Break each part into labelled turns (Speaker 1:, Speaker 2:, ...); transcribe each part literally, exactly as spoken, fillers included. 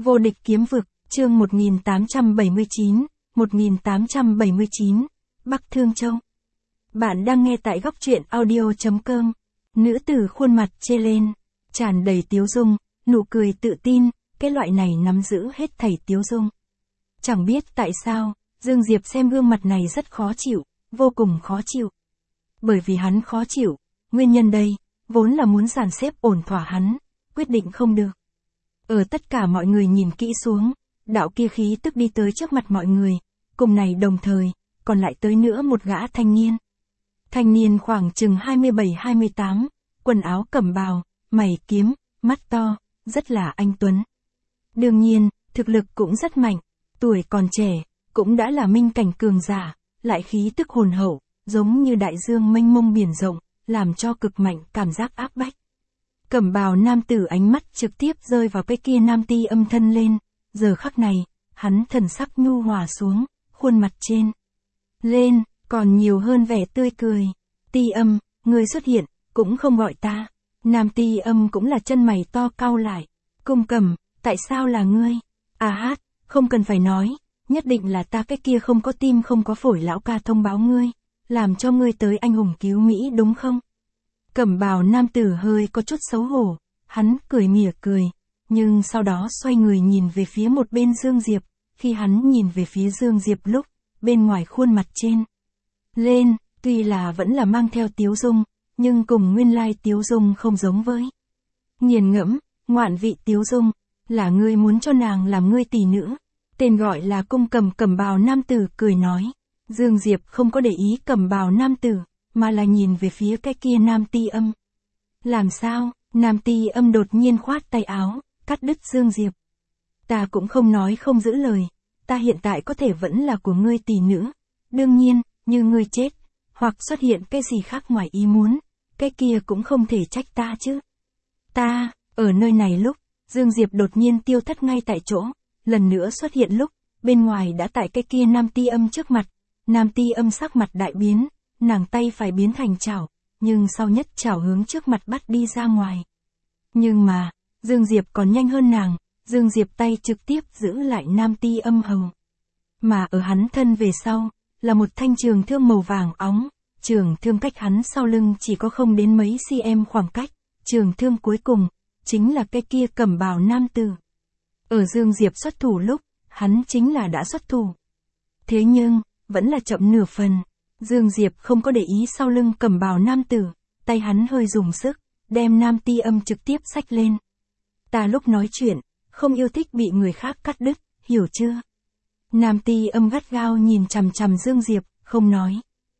Speaker 1: Vô địch kiếm vực, chương một nghìn tám trăm bảy mươi chín, một nghìn tám trăm bảy mươi chín, Bắc Thương Châu. Bạn đang nghe tại góc truyện audio chấm com. Nữ tử khuôn mặt chê lên, tràn đầy tiếu dung, nụ cười tự tin, cái loại này nắm giữ hết thảy tiếu dung. Chẳng biết tại sao, Dương Diệp xem gương mặt này rất khó chịu, vô cùng khó chịu. Bởi vì hắn khó chịu, nguyên nhân đây, vốn là muốn dàn xếp ổn thỏa hắn, quyết định không được. Ở tất cả mọi người nhìn kỹ xuống, đạo kia khí tức đi tới trước mặt mọi người, cùng này đồng thời, còn lại tới nữa một gã thanh niên. Thanh niên khoảng chừng hai mươi bảy hai mươi tám, quần áo cẩm bào, mày kiếm, mắt to, rất là anh tuấn. Đương nhiên, thực lực cũng rất mạnh, tuổi còn trẻ, cũng đã là minh cảnh cường giả, lại khí tức hồn hậu, giống như đại dương mênh mông biển rộng, làm cho cực mạnh cảm giác áp bách. Cẩm bào nam tử ánh mắt trực tiếp rơi vào cái kia nam ti âm thân lên, giờ khắc này, hắn thần sắc nhu hòa xuống, khuôn mặt trên lên, còn nhiều hơn vẻ tươi cười. Ti âm, người xuất hiện, cũng không gọi ta. Nam ti âm cũng là chân mày to cau lại. Cung Cẩm, tại sao là ngươi? À hát, không cần phải nói, nhất định là ta cái kia không có tim không có phổi lão ca thông báo ngươi, làm cho ngươi tới anh hùng cứu Mỹ đúng không? Cẩm bào nam tử hơi có chút xấu hổ, hắn cười mỉa cười, nhưng sau đó xoay người nhìn về phía một bên Dương Diệp, khi hắn nhìn về phía Dương Diệp lúc, bên ngoài khuôn mặt trên lên, tuy là vẫn là mang theo tiếu dung, nhưng cùng nguyên lai tiếu dung không giống với. Nghiền ngẫm, ngoạn vị tiếu dung, là ngươi muốn cho nàng làm ngươi tỷ nữ, tên gọi là Cung Cẩm. Cẩm bào nam tử cười nói. Dương Diệp không có để ý cẩm bào nam tử, mà là nhìn về phía cái kia nam ti âm. Làm sao? Nam ti âm đột nhiên khoát tay áo, cắt đứt Dương Diệp. Ta cũng không nói không giữ lời, ta hiện tại có thể vẫn là của ngươi tỷ nữ. Đương nhiên, như ngươi chết, hoặc xuất hiện cái gì khác ngoài ý muốn, cái kia cũng không thể trách ta chứ. Ta, ở nơi này lúc, Dương Diệp đột nhiên tiêu thất ngay tại chỗ, lần nữa xuất hiện lúc, bên ngoài đã tại cái kia nam ti âm trước mặt. Nam ti âm sắc mặt đại biến, nàng tay phải biến thành chảo, nhưng sau nhất chảo hướng trước mặt bắt đi ra ngoài. Nhưng mà, Dương Diệp còn nhanh hơn nàng, Dương Diệp tay trực tiếp giữ lại nam ti âm hầu. Mà ở hắn thân về sau, là một thanh trường thương màu vàng óng, trường thương cách hắn sau lưng chỉ có không đến mấy cm khoảng cách, trường thương cuối cùng, chính là cái kia cẩm bào nam tử. Ở Dương Diệp xuất thủ lúc, hắn chính là đã xuất thủ. Thế nhưng, vẫn là chậm nửa phần. Dương Diệp không có để ý sau lưng cẩm bào nam tử, tay hắn hơi dùng sức, đem nam ti âm trực tiếp xách lên. Ta lúc nói chuyện, không yêu thích bị người khác cắt đứt, hiểu chưa? Nam ti âm gắt gao nhìn chằm chằm Dương Diệp, không nói.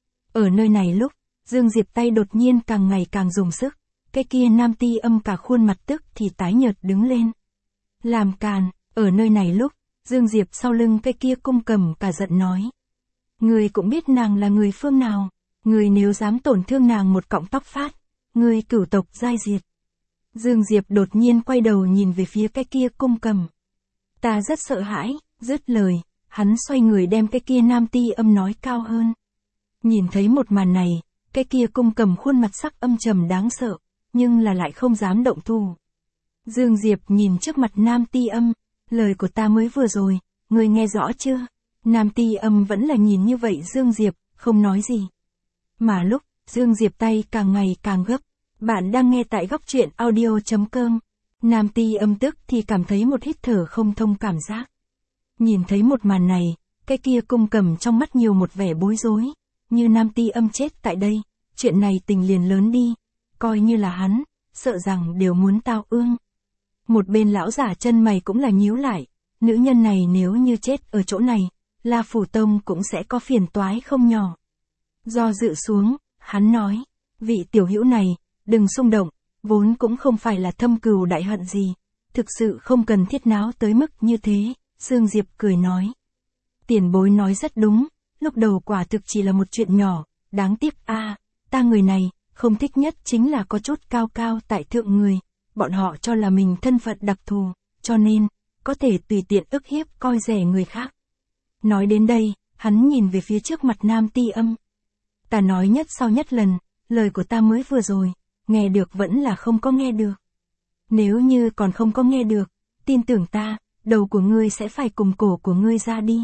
Speaker 1: Ở nơi này lúc, Dương Diệp tay đột nhiên càng ngày càng dùng sức, cái kia nam ti âm cả khuôn mặt tức thì tái nhợt đứng lên. Làm càn, ở nơi này lúc, Dương Diệp sau lưng cái kia Cung Cẩm cả giận nói. Ngươi cũng biết nàng là người phương nào, ngươi nếu dám tổn thương nàng một cọng tóc phát, ngươi cửu tộc giai diệt. Dương Diệp đột nhiên quay đầu nhìn về phía cái kia Cung Cẩm. Ta rất sợ hãi, dứt lời, hắn xoay người đem cái kia nam ti âm nói cao hơn. Nhìn thấy một màn này, cái kia Cung Cẩm khuôn mặt sắc âm trầm đáng sợ, nhưng là lại không dám động thủ. Dương Diệp nhìn trước mặt nam ti âm, lời của ta mới vừa rồi, ngươi nghe rõ chưa? Nam ti âm vẫn là nhìn như vậy Dương Diệp, không nói gì. Mà lúc, Dương Diệp tay càng ngày càng gấp. Bạn đang nghe tại góc truyện audio chấm com. Nam ti âm tức thì cảm thấy một hít thở không thông cảm giác. Nhìn thấy một màn này, cái kia Cung Cẩm trong mắt nhiều một vẻ bối rối. Như nam ti âm chết tại đây, chuyện này tình liền lớn đi. Coi như là hắn, sợ rằng đều muốn tao ương. Một bên lão giả chân mày cũng là nhíu lại. Nữ nhân này nếu như chết ở chỗ này, La Phủ Tông cũng sẽ có phiền toái không nhỏ. Do dự xuống, hắn nói, vị tiểu hữu này, đừng xung động, vốn cũng không phải là thâm cừu đại hận gì, thực sự không cần thiết náo tới mức như thế. Dương Diệp cười nói, tiền bối nói rất đúng, lúc đầu quả thực chỉ là một chuyện nhỏ, đáng tiếc a, à, ta người này, không thích nhất chính là có chút cao cao tại thượng người, bọn họ cho là mình thân phận đặc thù, cho nên, có thể tùy tiện ức hiếp coi rẻ người khác. Nói đến đây, hắn nhìn về phía trước mặt nam ti âm. Ta nói nhất sau nhất lần, lời của ta mới vừa rồi, nghe được vẫn là không có nghe được. Nếu như còn không có nghe được, tin tưởng ta, đầu của ngươi sẽ phải cùng cổ của ngươi ra đi.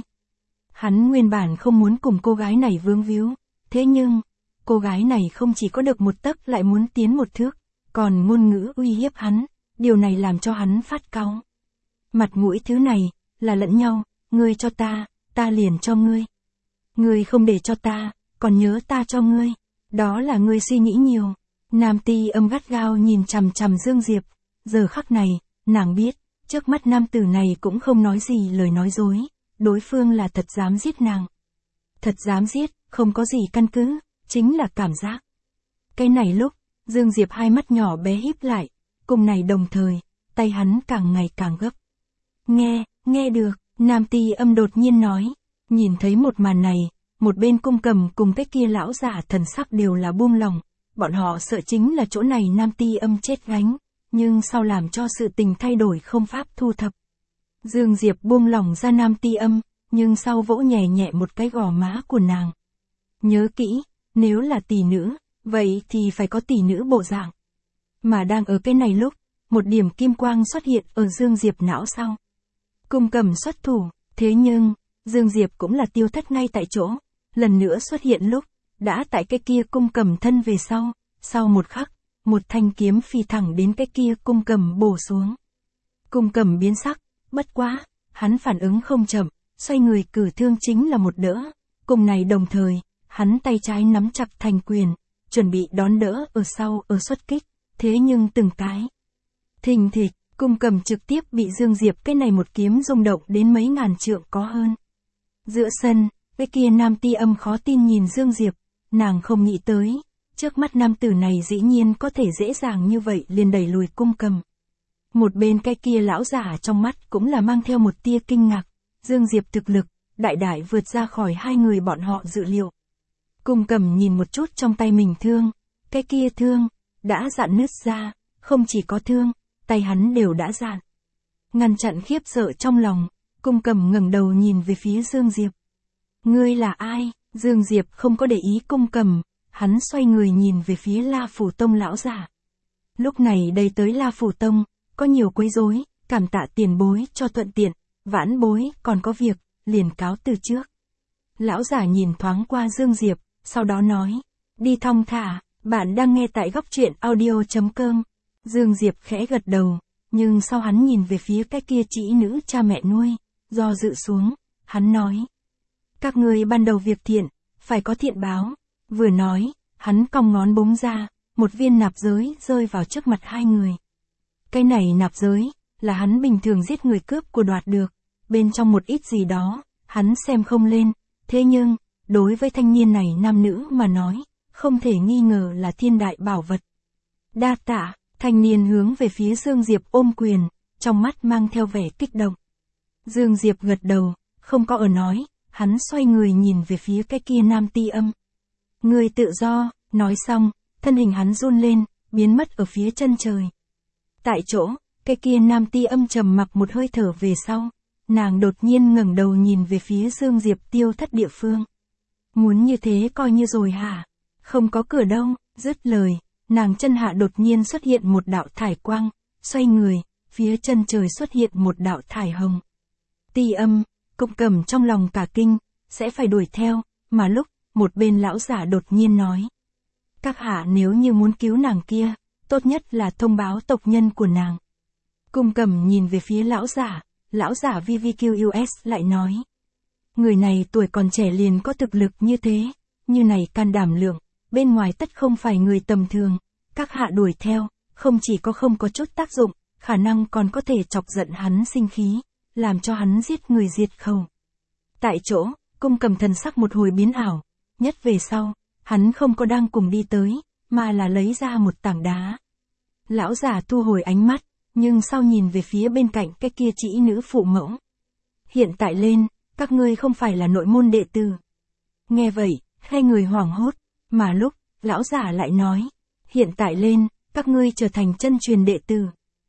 Speaker 1: Hắn nguyên bản không muốn cùng cô gái này vướng víu, thế nhưng, cô gái này không chỉ có được một tấc lại muốn tiến một thước, còn ngôn ngữ uy hiếp hắn, điều này làm cho hắn phát cáu. Mặt mũi thứ này, là lẫn nhau, ngươi cho ta, ta liền cho ngươi. Ngươi không để cho ta, còn nhớ ta cho ngươi, đó là ngươi suy nghĩ nhiều. Nam Ti Âm gắt gao nhìn chằm chằm Dương Diệp, giờ khắc này, nàng biết, trước mắt nam tử này cũng không nói gì lời nói dối, đối phương là thật dám giết nàng. Thật dám giết, không có gì căn cứ, chính là cảm giác. Cái này lúc, Dương Diệp hai mắt nhỏ bé híp lại, cùng này đồng thời, tay hắn càng ngày càng gấp. Nghe, nghe được, Nam Ti Âm đột nhiên nói, nhìn thấy một màn này, một bên Cung Cầm cùng cái kia lão giả thần sắc đều là buông lòng, bọn họ sợ chính là chỗ này Nam Ti Âm chết gánh, nhưng sau làm cho sự tình thay đổi không pháp thu thập. Dương Diệp buông lòng ra Nam Ti Âm, nhưng sau vỗ nhẹ nhẹ một cái gò má của nàng. Nhớ kỹ, nếu là tỷ nữ, vậy thì phải có tỷ nữ bộ dạng. Mà đang ở cái này lúc, một điểm kim quang xuất hiện ở Dương Diệp não sau. Cung Cầm xuất thủ, thế nhưng, Dương Diệp cũng là tiêu thất ngay tại chỗ, lần nữa xuất hiện lúc, đã tại cái kia Cung Cầm thân về sau, sau một khắc, một thanh kiếm phi thẳng đến cái kia Cung Cầm bổ xuống. Cung Cầm biến sắc, bất quá, hắn phản ứng không chậm, xoay người cử thương chính là một đỡ, cùng này đồng thời, hắn tay trái nắm chặt thành quyền, chuẩn bị đón đỡ ở sau ở xuất kích, thế nhưng từng cái. Thình thịch, Cung Cầm trực tiếp bị Dương Diệp cái này một kiếm rung động đến mấy ngàn trượng có hơn. Giữa sân, cái kia Nam Ti Âm khó tin nhìn Dương Diệp, nàng không nghĩ tới, trước mắt nam tử này dĩ nhiên có thể dễ dàng như vậy liền đẩy lùi Cung Cầm. Một bên cái kia lão giả trong mắt cũng là mang theo một tia kinh ngạc, Dương Diệp thực lực, đại đại vượt ra khỏi hai người bọn họ dự liệu. Cung Cầm nhìn một chút trong tay mình thương, cái kia thương, đã dạn nứt ra, không chỉ có thương, tay hắn đều đã dạn. Ngăn chặn khiếp sợ trong lòng, Cung Cầm ngẩng đầu nhìn về phía Dương Diệp. Ngươi là ai? Dương Diệp không có để ý Cung Cầm, hắn xoay người nhìn về phía La Phủ Tông lão giả. Lúc này đây tới La Phủ Tông, có nhiều quấy rối, cảm tạ tiền bối cho thuận tiện, vãn bối còn có việc, liền cáo từ trước. Lão giả nhìn thoáng qua Dương Diệp, sau đó nói, đi thong thả, bạn đang nghe tại góc truyện audio chấm com. Dương Diệp khẽ gật đầu, nhưng sau hắn nhìn về phía cái kia trĩ nữ cha mẹ nuôi, do dự xuống, hắn nói. Các ngươi ban đầu việc thiện, phải có thiện báo. Vừa nói, hắn cong ngón búng ra, một viên nạp giới rơi vào trước mặt hai người. Cái này nạp giới, là hắn bình thường giết người cướp của đoạt được, bên trong một ít gì đó, hắn xem không lên, thế nhưng, đối với thanh niên này nam nữ mà nói, không thể nghi ngờ là thiên đại bảo vật. Đa tạ, thanh niên hướng về phía Dương Diệp ôm quyền, trong mắt mang theo vẻ kích động. Dương Diệp gật đầu, không có ở nói, hắn xoay người nhìn về phía cái kia Nam Ti Âm. Người tự do, nói xong, thân hình hắn run lên, biến mất ở phía chân trời. Tại chỗ, cái kia Nam Ti Âm trầm mặc một hơi thở về sau, nàng đột nhiên ngẩng đầu nhìn về phía Dương Diệp tiêu thất địa phương. Muốn như thế coi như rồi hả? Không có cửa đâu, dứt lời, nàng chân hạ đột nhiên xuất hiện một đạo thải quang, xoay người, phía chân trời xuất hiện một đạo thải hồng. Ti Âm, Cung Cầm trong lòng cả kinh, sẽ phải đuổi theo, mà lúc, một bên lão giả đột nhiên nói. Các hạ nếu như muốn cứu nàng kia, tốt nhất là thông báo tộc nhân của nàng. Cung Cầm nhìn về phía lão giả, lão giả vê vê quy ét lại nói. Người này tuổi còn trẻ liền có thực lực như thế, như này can đảm lượng, bên ngoài tất không phải người tầm thường, các hạ đuổi theo, không chỉ có không có chút tác dụng, khả năng còn có thể chọc giận hắn sinh khí, làm cho hắn giết người diệt khẩu. Tại chỗ, Cung Cầm thần sắc một hồi biến ảo, nhất về sau, hắn không có đang cùng đi tới, mà là lấy ra một tảng đá. Lão giả thu hồi ánh mắt, nhưng sau nhìn về phía bên cạnh cái kia trĩ nữ phụ mẫu. Hiện tại lên, các ngươi không phải là nội môn đệ tử. Nghe vậy, hai người hoảng hốt, mà lúc, lão giả lại nói, hiện tại lên, các ngươi trở thành chân truyền đệ tử.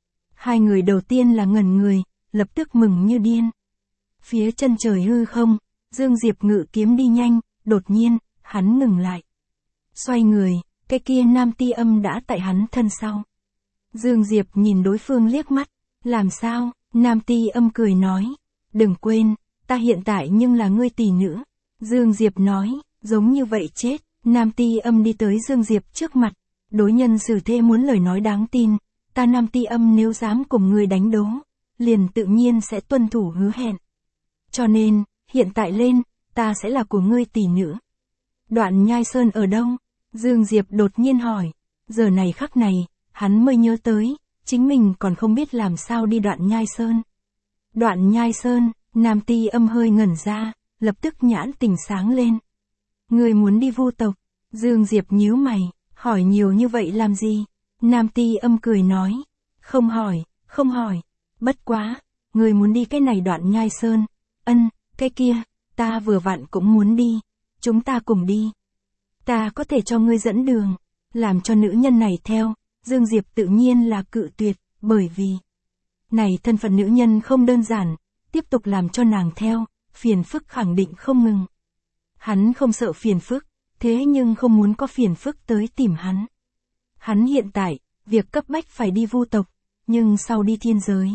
Speaker 1: Hai người đầu tiên là ngẩn người, lập tức mừng như điên. Phía chân trời hư không, Dương Diệp ngự kiếm đi nhanh, đột nhiên, hắn ngừng lại. Xoay người, cái kia Nam Ti Âm đã tại hắn thân sau. Dương Diệp nhìn đối phương liếc mắt, làm sao, Nam Ti Âm cười nói, đừng quên, ta hiện tại nhưng là ngươi tỷ nữ. Dương Diệp nói, giống như vậy chết. Nam Ti Âm đi tới Dương Diệp trước mặt, đối nhân xử thế muốn lời nói đáng tin, ta Nam Ti Âm nếu dám cùng ngươi đánh đố, liền tự nhiên sẽ tuân thủ hứa hẹn. Cho nên, hiện tại lên, ta sẽ là của ngươi tỷ nữ. Đoạn Nhai Sơn ở đâu? Dương Diệp đột nhiên hỏi, giờ này khắc này, hắn mới nhớ tới, chính mình còn không biết làm sao đi Đoạn Nhai Sơn. Đoạn Nhai Sơn, Nam Ti Âm hơi ngẩn ra, lập tức nhãn tình sáng lên. Ngươi muốn đi Vu tộc? Dương Diệp nhíu mày, hỏi nhiều như vậy làm gì? Nam Ti Âm cười nói, không hỏi, không hỏi, bất quá, ngươi muốn đi cái này Đoạn Nhai Sơn, ân, cái kia, ta vừa vặn cũng muốn đi, chúng ta cùng đi. Ta có thể cho ngươi dẫn đường, làm cho nữ nhân này theo. Dương Diệp tự nhiên là cự tuyệt, bởi vì này thân phận nữ nhân không đơn giản, tiếp tục làm cho nàng theo, phiền phức khẳng định không ngừng. Hắn không sợ phiền phức, thế nhưng không muốn có phiền phức tới tìm hắn. Hắn hiện tại, việc cấp bách phải đi Vu tộc, nhưng sau đi thiên giới.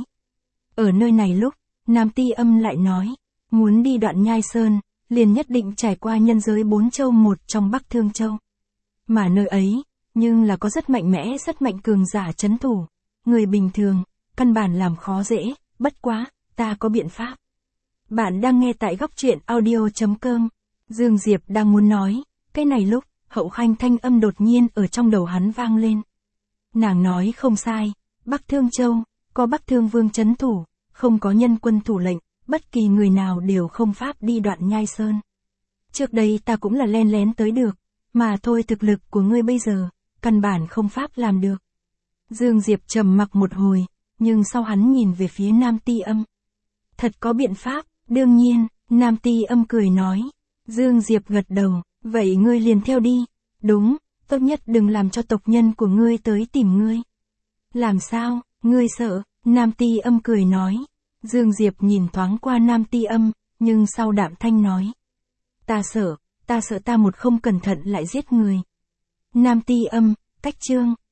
Speaker 1: Ở nơi này lúc, Nam Ti Âm lại nói, muốn đi Đoạn Nhai Sơn, liền nhất định trải qua nhân giới bốn châu một trong Bắc Thương Châu. Mà nơi ấy, nhưng là có rất mạnh mẽ rất mạnh cường giả trấn thủ. Người bình thường, căn bản làm khó dễ, bất quá, ta có biện pháp. Bạn đang nghe tại góc truyện audio chấm com. Dương Diệp đang muốn nói, cái này lúc, Hậu Khanh thanh âm đột nhiên ở trong đầu hắn vang lên. Nàng nói không sai, Bắc Thương Châu, có Bắc Thương Vương trấn thủ, không có nhân quân thủ lệnh, bất kỳ người nào đều không pháp đi Đoạn Nhai Sơn. Trước đây ta cũng là len lén tới được, mà thôi thực lực của ngươi bây giờ, căn bản không pháp làm được. Dương Diệp trầm mặc một hồi, nhưng sau hắn nhìn về phía Nam Ti Âm. Thật có biện pháp, đương nhiên, Nam Ti Âm cười nói. Dương Diệp gật đầu, vậy ngươi liền theo đi. Đúng, tốt nhất đừng làm cho tộc nhân của ngươi tới tìm ngươi. Làm sao, ngươi sợ? Nam Ti Âm cười nói. Dương Diệp nhìn thoáng qua Nam Ti Âm, nhưng sau đạm thanh nói. Ta sợ, ta sợ ta một không cẩn thận lại giết người. Nam Ti Âm, cách chương.